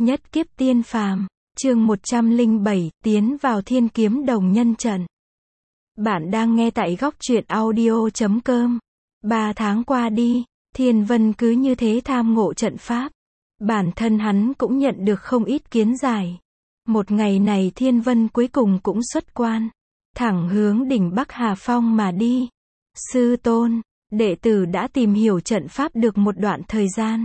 Nhất kiếp tiên phàm, chương 107, tiến vào thiên kiếm đồng nhân trận. Bạn đang nghe tại góc truyện audio.com. 3 tháng qua đi, Thiên Vân cứ như thế tham ngộ trận pháp. Bản thân hắn cũng nhận được không ít kiến giải. Một ngày này Thiên Vân cuối cùng cũng xuất quan, thẳng hướng đỉnh Bắc Hà Phong mà đi. Sư tôn, đệ tử đã tìm hiểu trận pháp được một đoạn thời gian.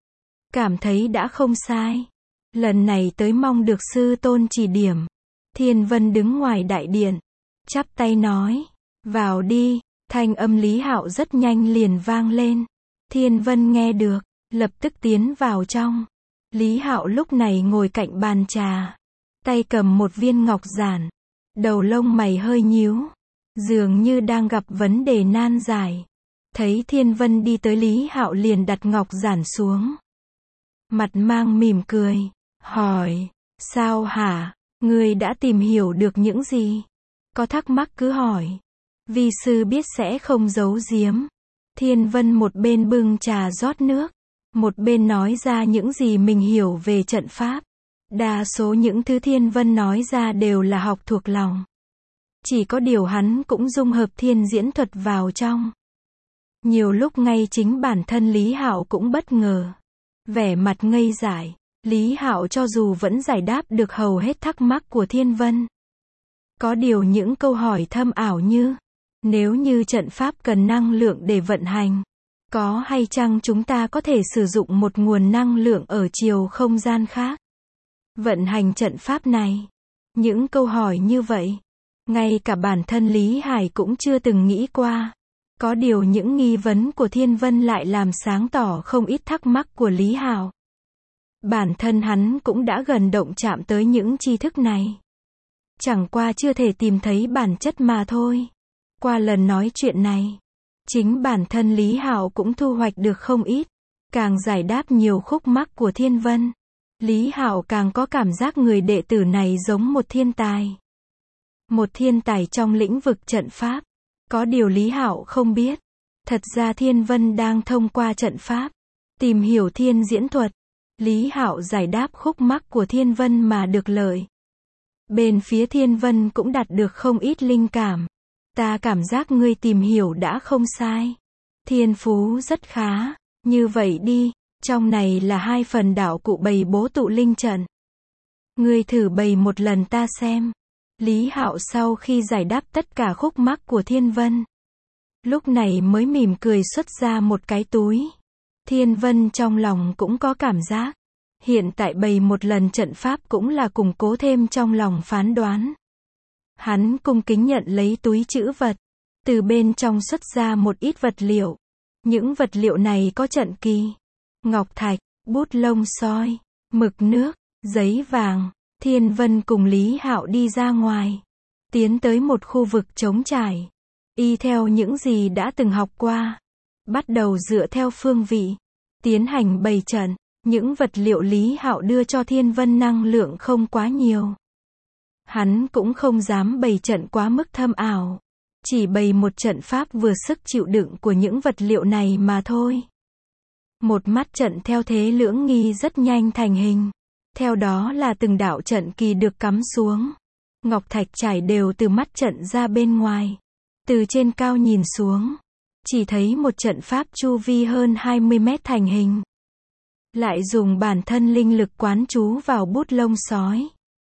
Cảm thấy đã không sai. Lần này tới mong được sư tôn chỉ điểm. Thiên Vân đứng ngoài đại điện, chắp tay nói, vào đi. Thanh âm Lý Hạo rất nhanh liền vang lên. Thiên Vân nghe được, lập tức tiến vào trong. Lý Hạo lúc này ngồi cạnh bàn trà, tay cầm một viên ngọc giản, đầu lông mày hơi nhíu, dường như đang gặp vấn đề nan giải. Thấy Thiên Vân đi tới, Lý Hạo liền đặt ngọc giản xuống, mặt mang mỉm cười, hỏi, sao hả, ngươi đã tìm hiểu được những gì? Có thắc mắc cứ hỏi, vi sư biết sẽ không giấu giếm. Thiên Vân một bên bưng trà rót nước, một bên nói ra những gì mình hiểu về trận pháp. Đa số những thứ Thiên Vân nói ra đều là học thuộc lòng. Chỉ có điều hắn cũng dung hợp thiên diễn thuật vào trong. Nhiều lúc ngay chính bản thân Lý Hạo cũng bất ngờ. Vẻ mặt ngây dại, Lý Hạo cho dù vẫn giải đáp được hầu hết thắc mắc của Thiên Vân. Có điều những câu hỏi thâm ảo như, nếu như trận pháp cần năng lượng để vận hành, có hay chăng chúng ta có thể sử dụng một nguồn năng lượng ở chiều không gian khác? Vận hành trận pháp này. Những câu hỏi như vậy, ngay cả bản thân Lý Hải cũng chưa từng nghĩ qua. Có điều những nghi vấn của Thiên Vân lại làm sáng tỏ không ít thắc mắc của Lý Hạo. Bản thân hắn cũng đã gần động chạm tới những tri thức này. Chẳng qua chưa thể tìm thấy bản chất mà thôi. Qua lần nói chuyện này, chính bản thân Lý Hạo cũng thu hoạch được không ít. Càng giải đáp nhiều khúc mắc của Thiên Vân, Lý Hạo càng có cảm giác người đệ tử này giống một thiên tài. Một thiên tài trong lĩnh vực trận pháp. Có điều Lý Hạo không biết, thật ra Thiên Vân đang thông qua trận pháp tìm hiểu thiên diễn thuật. Lý Hạo giải đáp khúc mắc của Thiên Vân mà được lợi. Bên phía Thiên Vân cũng đạt được không ít linh cảm. Ta cảm giác ngươi tìm hiểu đã không sai. Thiên phú rất khá. Như vậy đi, trong này là 2 phần đạo cụ bày bố tụ linh trận. Ngươi thử bày một lần ta xem. Lý Hạo sau khi giải đáp tất cả khúc mắc của Thiên Vân, lúc này mới mỉm cười xuất ra một cái túi. Thiên Vân trong lòng cũng có cảm giác, hiện tại bày một lần trận pháp cũng là củng cố thêm trong lòng phán đoán. Hắn cung kính nhận lấy túi trữ vật, từ bên trong xuất ra một ít vật liệu. Những vật liệu này có trận kỳ, ngọc thạch, bút lông soi, mực nước, giấy vàng. Thiên Vân cùng Lý Hạo đi ra ngoài, tiến tới một khu vực trống trải. Y theo những gì đã từng học qua, bắt đầu dựa theo phương vị, tiến hành bày trận. Những vật liệu Lý Hạo đưa cho Thiên Vân năng lượng không quá nhiều. Hắn cũng không dám bày trận quá mức thâm ảo, chỉ bày một trận pháp vừa sức chịu đựng của những vật liệu này mà thôi. Một mắt trận theo thế lưỡng nghi rất nhanh thành hình. Theo đó là từng đạo trận kỳ được cắm xuống. Ngọc thạch trải đều từ mắt trận ra bên ngoài. Từ trên cao nhìn xuống, chỉ thấy một trận pháp chu vi hơn 20 mét thành hình. Lại dùng bản thân linh lực quán chú vào bút lông sói.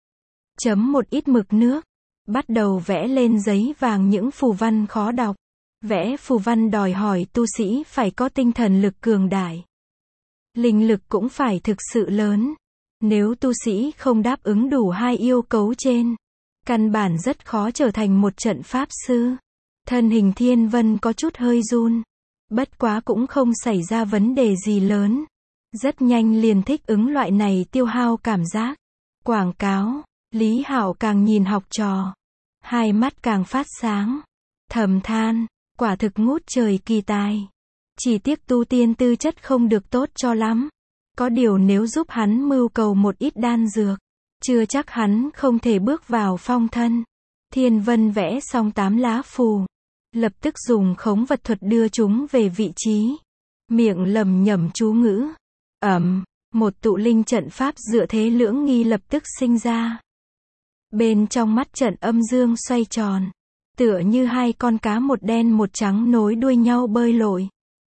Chấm một ít mực nước. Bắt đầu vẽ lên giấy vàng những phù văn khó đọc. Vẽ phù văn đòi hỏi tu sĩ phải có tinh thần lực cường đại. Linh lực cũng phải thực sự lớn. Nếu tu sĩ không đáp ứng đủ 2 yêu cầu trên, căn bản rất khó trở thành một trận pháp sư. Thân hình Thiên Vân có chút hơi run. Bất quá cũng không xảy ra vấn đề gì lớn. Rất nhanh liền thích ứng loại này tiêu hao cảm giác. Quảng cáo, Lý Hạo càng nhìn học trò, hai mắt càng phát sáng. Thầm than, quả thực ngút trời kỳ tài. Chỉ tiếc tu tiên tư chất không được tốt cho lắm. Có điều nếu giúp hắn mưu cầu một ít đan dược, chưa chắc hắn không thể bước vào phong thân. Thiên Vân vẽ xong 8 lá phù, lập tức dùng khống vật thuật đưa chúng về vị trí. Miệng lẩm nhẩm chú ngữ. Một tụ linh trận pháp dựa thế lưỡng nghi lập tức sinh ra. Bên trong mắt trận âm dương xoay tròn, tựa như hai con cá một đen một trắng nối đuôi nhau bơi lội.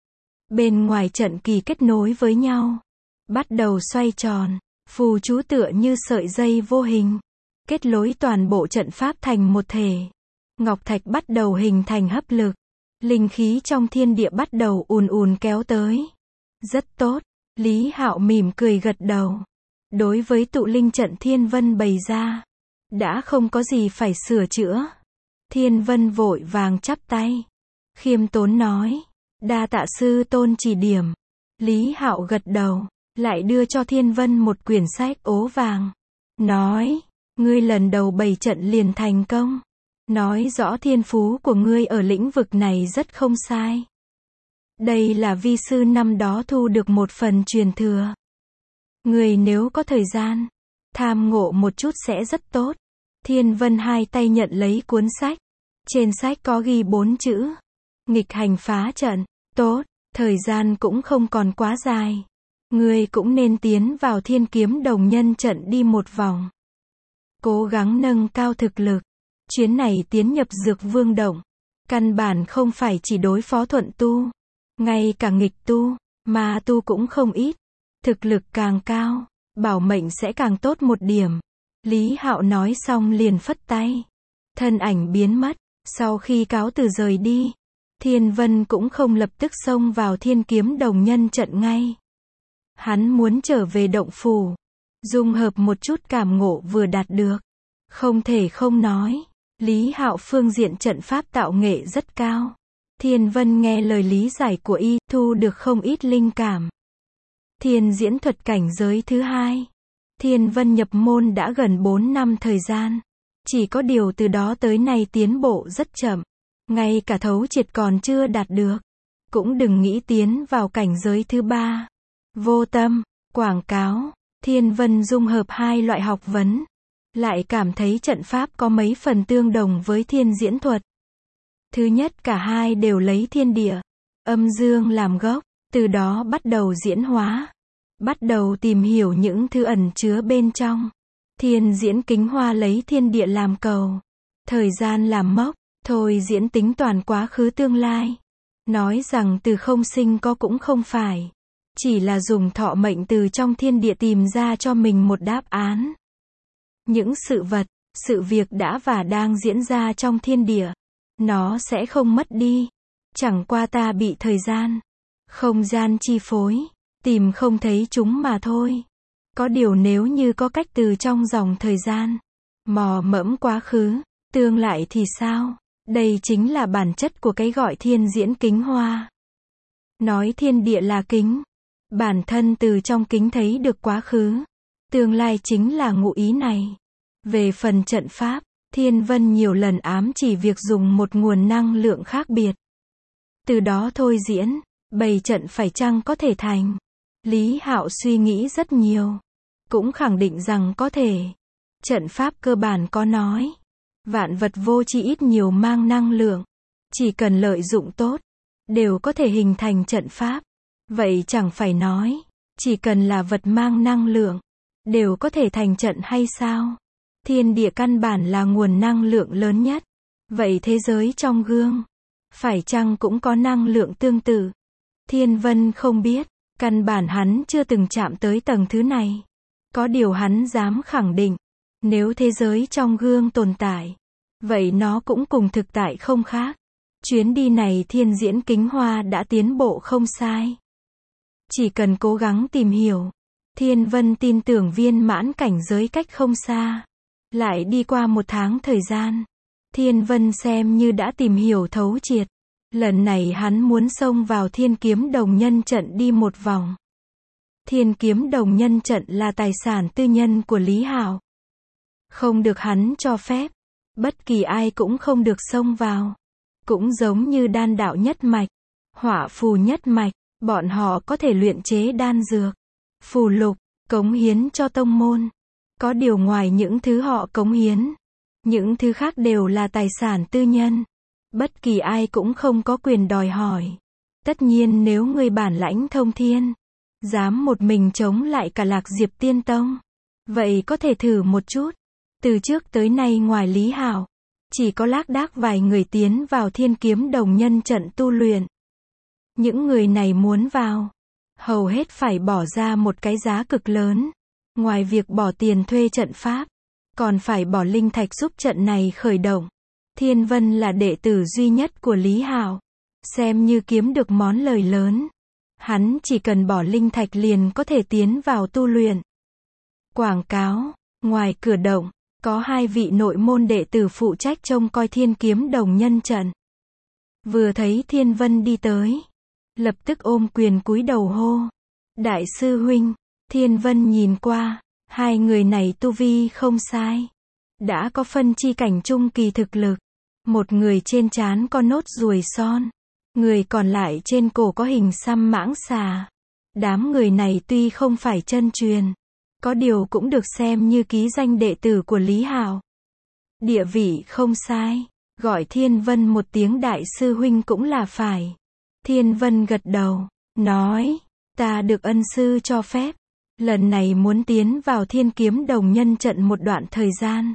Bên ngoài trận kỳ kết nối với nhau, bắt đầu xoay tròn, phù chú tựa như sợi dây vô hình, kết nối toàn bộ trận pháp thành một thể. Ngọc thạch bắt đầu hình thành hấp lực, linh khí trong thiên địa bắt đầu ùn ùn kéo tới. Rất tốt, Lý Hạo mỉm cười gật đầu. Đối với tụ linh trận Thiên Vân bày ra, đã không có gì phải sửa chữa. Thiên Vân vội vàng chắp tay, khiêm tốn nói, đa tạ sư tôn chỉ điểm. Lý Hạo gật đầu, lại đưa cho Thiên Vân một quyển sách ố vàng, nói, ngươi lần đầu bày trận liền thành công, nói rõ thiên phú của ngươi ở lĩnh vực này rất không sai. Đây là vi sư năm đó thu được một phần truyền thừa. Ngươi nếu có thời gian, tham ngộ một chút sẽ rất tốt. Thiên Vân hai tay nhận lấy cuốn sách. Trên sách có ghi 4 chữ. Nghịch hành phá trận. Tốt, thời gian cũng không còn quá dài. Ngươi cũng nên tiến vào Thiên Kiếm Đồng Nhân trận đi một vòng. Cố gắng nâng cao thực lực. Chuyến này tiến nhập Dược Vương Động, căn bản không phải chỉ đối phó thuận tu. Ngay cả nghịch tu, ma tu cũng không ít. Thực lực càng cao, bảo mệnh sẽ càng tốt một điểm. Lý Hạo nói xong liền phất tay. Thân ảnh biến mất. Sau khi cáo từ rời đi, Thiên Vân cũng không lập tức xông vào Thiên Kiếm Đồng Nhân trận ngay. Hắn muốn trở về động phủ, dung hợp một chút cảm ngộ vừa đạt được. Không thể không nói, Lý Hạo phương diện trận pháp tạo nghệ rất cao. Thiên Vân nghe lời lý giải của y, thu được không ít linh cảm. Thiên diễn thuật cảnh giới thứ 2. Thiên Vân nhập môn đã gần 4 năm thời gian. Chỉ có điều từ đó tới nay tiến bộ rất chậm. Ngay cả thấu triệt còn chưa đạt được. Cũng đừng nghĩ tiến vào cảnh giới thứ 3. Vô tâm, quảng cáo, Thiên Vân dung hợp hai loại học vấn. Lại cảm thấy trận pháp có mấy phần tương đồng với thiên diễn thuật. Thứ nhất, cả hai đều lấy thiên địa, âm dương làm gốc, từ đó bắt đầu diễn hóa. Bắt đầu tìm hiểu những thứ ẩn chứa bên trong. Thiên diễn kính hoa lấy thiên địa làm cầu, thời gian làm mốc, thôi diễn tính toàn quá khứ tương lai. Nói rằng từ không sinh có cũng không phải. Chỉ là dùng thọ mệnh từ trong thiên địa tìm ra cho mình một đáp án. Những sự vật, sự việc đã và đang diễn ra trong thiên địa, nó sẽ không mất đi. Chẳng qua ta bị thời gian, không gian chi phối, tìm không thấy chúng mà thôi. Có điều nếu như có cách từ trong dòng thời gian, mò mẫm quá khứ, tương lai thì sao? Đây chính là bản chất của cái gọi thiên diễn kính hoa. Nói thiên địa là kính, bản thân từ trong kính thấy được quá khứ, tương lai chính là ngụ ý này. Về phần trận pháp, Thiên Vân nhiều lần ám chỉ việc dùng một nguồn năng lượng khác biệt. Từ đó thôi diễn, bày trận phải chăng có thể thành. Lý Hạo suy nghĩ rất nhiều, cũng khẳng định rằng có thể. Trận pháp cơ bản có nói, vạn vật vô tri ít nhiều mang năng lượng, chỉ cần lợi dụng tốt, đều có thể hình thành trận pháp. Vậy chẳng phải nói, chỉ cần là vật mang năng lượng, đều có thể thành trận hay sao? Thiên địa căn bản là nguồn năng lượng lớn nhất. Vậy thế giới trong gương, phải chăng cũng có năng lượng tương tự? Thiên Vân không biết, căn bản hắn chưa từng chạm tới tầng thứ này. Có điều hắn dám khẳng định, nếu thế giới trong gương tồn tại, vậy nó cũng cùng thực tại không khác. Chuyến đi này thiên diễn kính hoa đã tiến bộ không sai. Chỉ cần cố gắng tìm hiểu, Thiên Vân tin tưởng viên mãn cảnh giới cách không xa. Lại đi qua 1 tháng thời gian, Thiên Vân xem như đã tìm hiểu thấu triệt. Lần này hắn muốn xông vào Thiên Kiếm Đồng Nhân trận đi một vòng. Thiên Kiếm Đồng Nhân trận là tài sản tư nhân của Lý Hạo. Không được hắn cho phép. Bất kỳ ai cũng không được xông vào. Cũng giống như đan đạo nhất mạch, hỏa phù nhất mạch, bọn họ có thể luyện chế đan dược, phù lục, cống hiến cho tông môn. Có điều ngoài những thứ họ cống hiến, những thứ khác đều là tài sản tư nhân. Bất kỳ ai cũng không có quyền đòi hỏi. Tất nhiên nếu người bản lãnh thông thiên, Dám một mình chống lại cả Lạc Diệp Tiên Tông. Vậy có thể thử một chút. Từ trước tới nay ngoài Lý Hạo, chỉ có lác đác vài người tiến vào Thiên Kiếm Đồng Nhân trận tu luyện. Những người này muốn vào, hầu hết phải bỏ ra một cái giá cực lớn. Ngoài việc bỏ tiền thuê trận pháp, còn phải bỏ linh thạch giúp trận này khởi động. Thiên Vân là đệ tử duy nhất của Lý Hạo, xem như kiếm được món lời lớn. Hắn chỉ cần bỏ linh thạch liền có thể tiến vào tu luyện. Quảng cáo, ngoài cửa động, có 2 vị nội môn đệ tử phụ trách trông coi Thiên Kiếm Đồng Nhân trận. Vừa thấy Thiên Vân đi tới, lập tức ôm quyền cúi đầu hô. Đại sư huynh. Thiên Vân nhìn qua, 2 người này tu vi không sai. Đã có phân chi cảnh trung kỳ thực lực. Một người trên trán có nốt ruồi son. Người còn lại trên cổ có hình xăm mãng xà. Đám người này tuy không phải chân truyền, có điều cũng được xem như ký danh đệ tử của Lý Hạo. Địa vị không sai, gọi Thiên Vân một tiếng đại sư huynh cũng là phải. Thiên Vân gật đầu, nói, ta được ân sư cho phép. Lần này muốn tiến vào Thiên Kiếm Đồng Nhân trận một đoạn thời gian.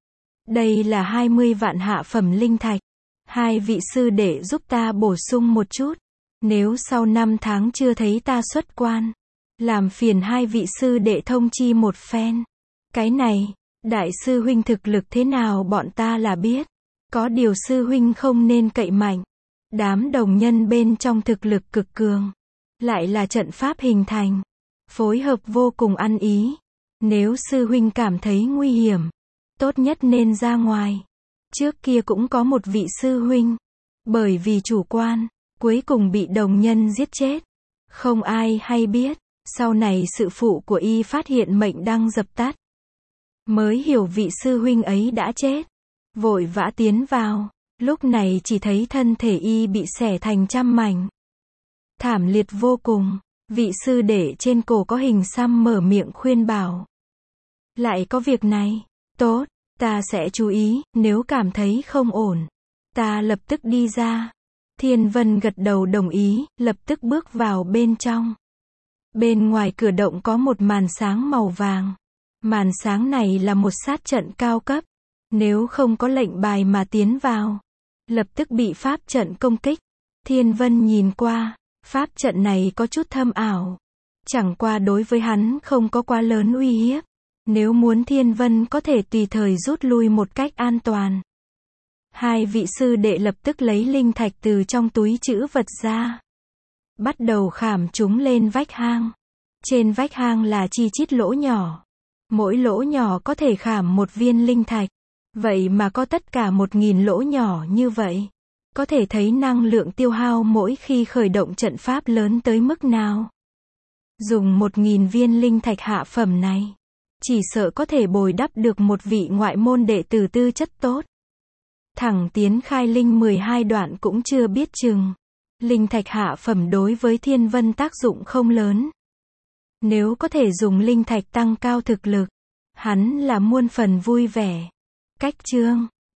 Đây là 20 vạn hạ phẩm linh thạch. 2 vị sư đệ giúp ta bổ sung một chút. Nếu sau 5 tháng chưa thấy ta xuất quan, làm phiền 2 vị sư đệ thông chi một phen. Cái này, đại sư huynh thực lực thế nào bọn ta là biết. Có điều sư huynh không nên cậy mạnh. Đám đồng nhân bên trong thực lực cực cường. Lại là trận pháp hình thành. Phối hợp vô cùng ăn ý. Nếu sư huynh cảm thấy nguy hiểm, tốt nhất nên ra ngoài. Trước kia cũng có một vị sư huynh, bởi vì chủ quan, cuối cùng bị đồng nhân giết chết. Không ai hay biết, sau này sự phụ của y phát hiện mệnh đang dập tắt. Mới hiểu vị sư huynh ấy đã chết. Vội vã tiến vào, lúc này chỉ thấy thân thể y bị xẻ thành trăm mảnh. Thảm liệt vô cùng. Vị sư đệ trên cổ có hình xăm mở miệng khuyên bảo. Lại có việc này, tốt, ta sẽ chú ý, nếu cảm thấy không ổn, ta lập tức đi ra. Thiên Vân gật đầu đồng ý, lập tức bước vào bên trong. Bên ngoài cửa động có một màn sáng màu vàng. Màn sáng này là một sát trận cao cấp. Nếu không có lệnh bài mà tiến vào, lập tức bị pháp trận công kích. Thiên Vân nhìn qua, pháp trận này có chút thâm ảo. Chẳng qua đối với hắn không có quá lớn uy hiếp. Nếu muốn Thiên Vân có thể tùy thời rút lui một cách an toàn. 2 vị sư đệ lập tức lấy linh thạch từ trong túi trữ vật ra. Bắt đầu khảm chúng lên vách hang. Trên vách hang là chi chít lỗ nhỏ. Mỗi lỗ nhỏ có thể khảm một viên linh thạch. Vậy mà có tất cả 1000 lỗ nhỏ như vậy. Có thể thấy năng lượng tiêu hao mỗi khi khởi động trận pháp lớn tới mức nào. Dùng 1000 viên linh thạch hạ phẩm này, chỉ sợ có thể bồi đắp được một vị ngoại môn đệ tử tư chất tốt. Thẳng tiến khai linh 12 đoạn cũng chưa biết chừng. Linh thạch hạ phẩm đối với Thiên Vân tác dụng không lớn. Nếu có thể dùng linh thạch tăng cao thực lực, hắn là muôn phần vui vẻ. Cách chương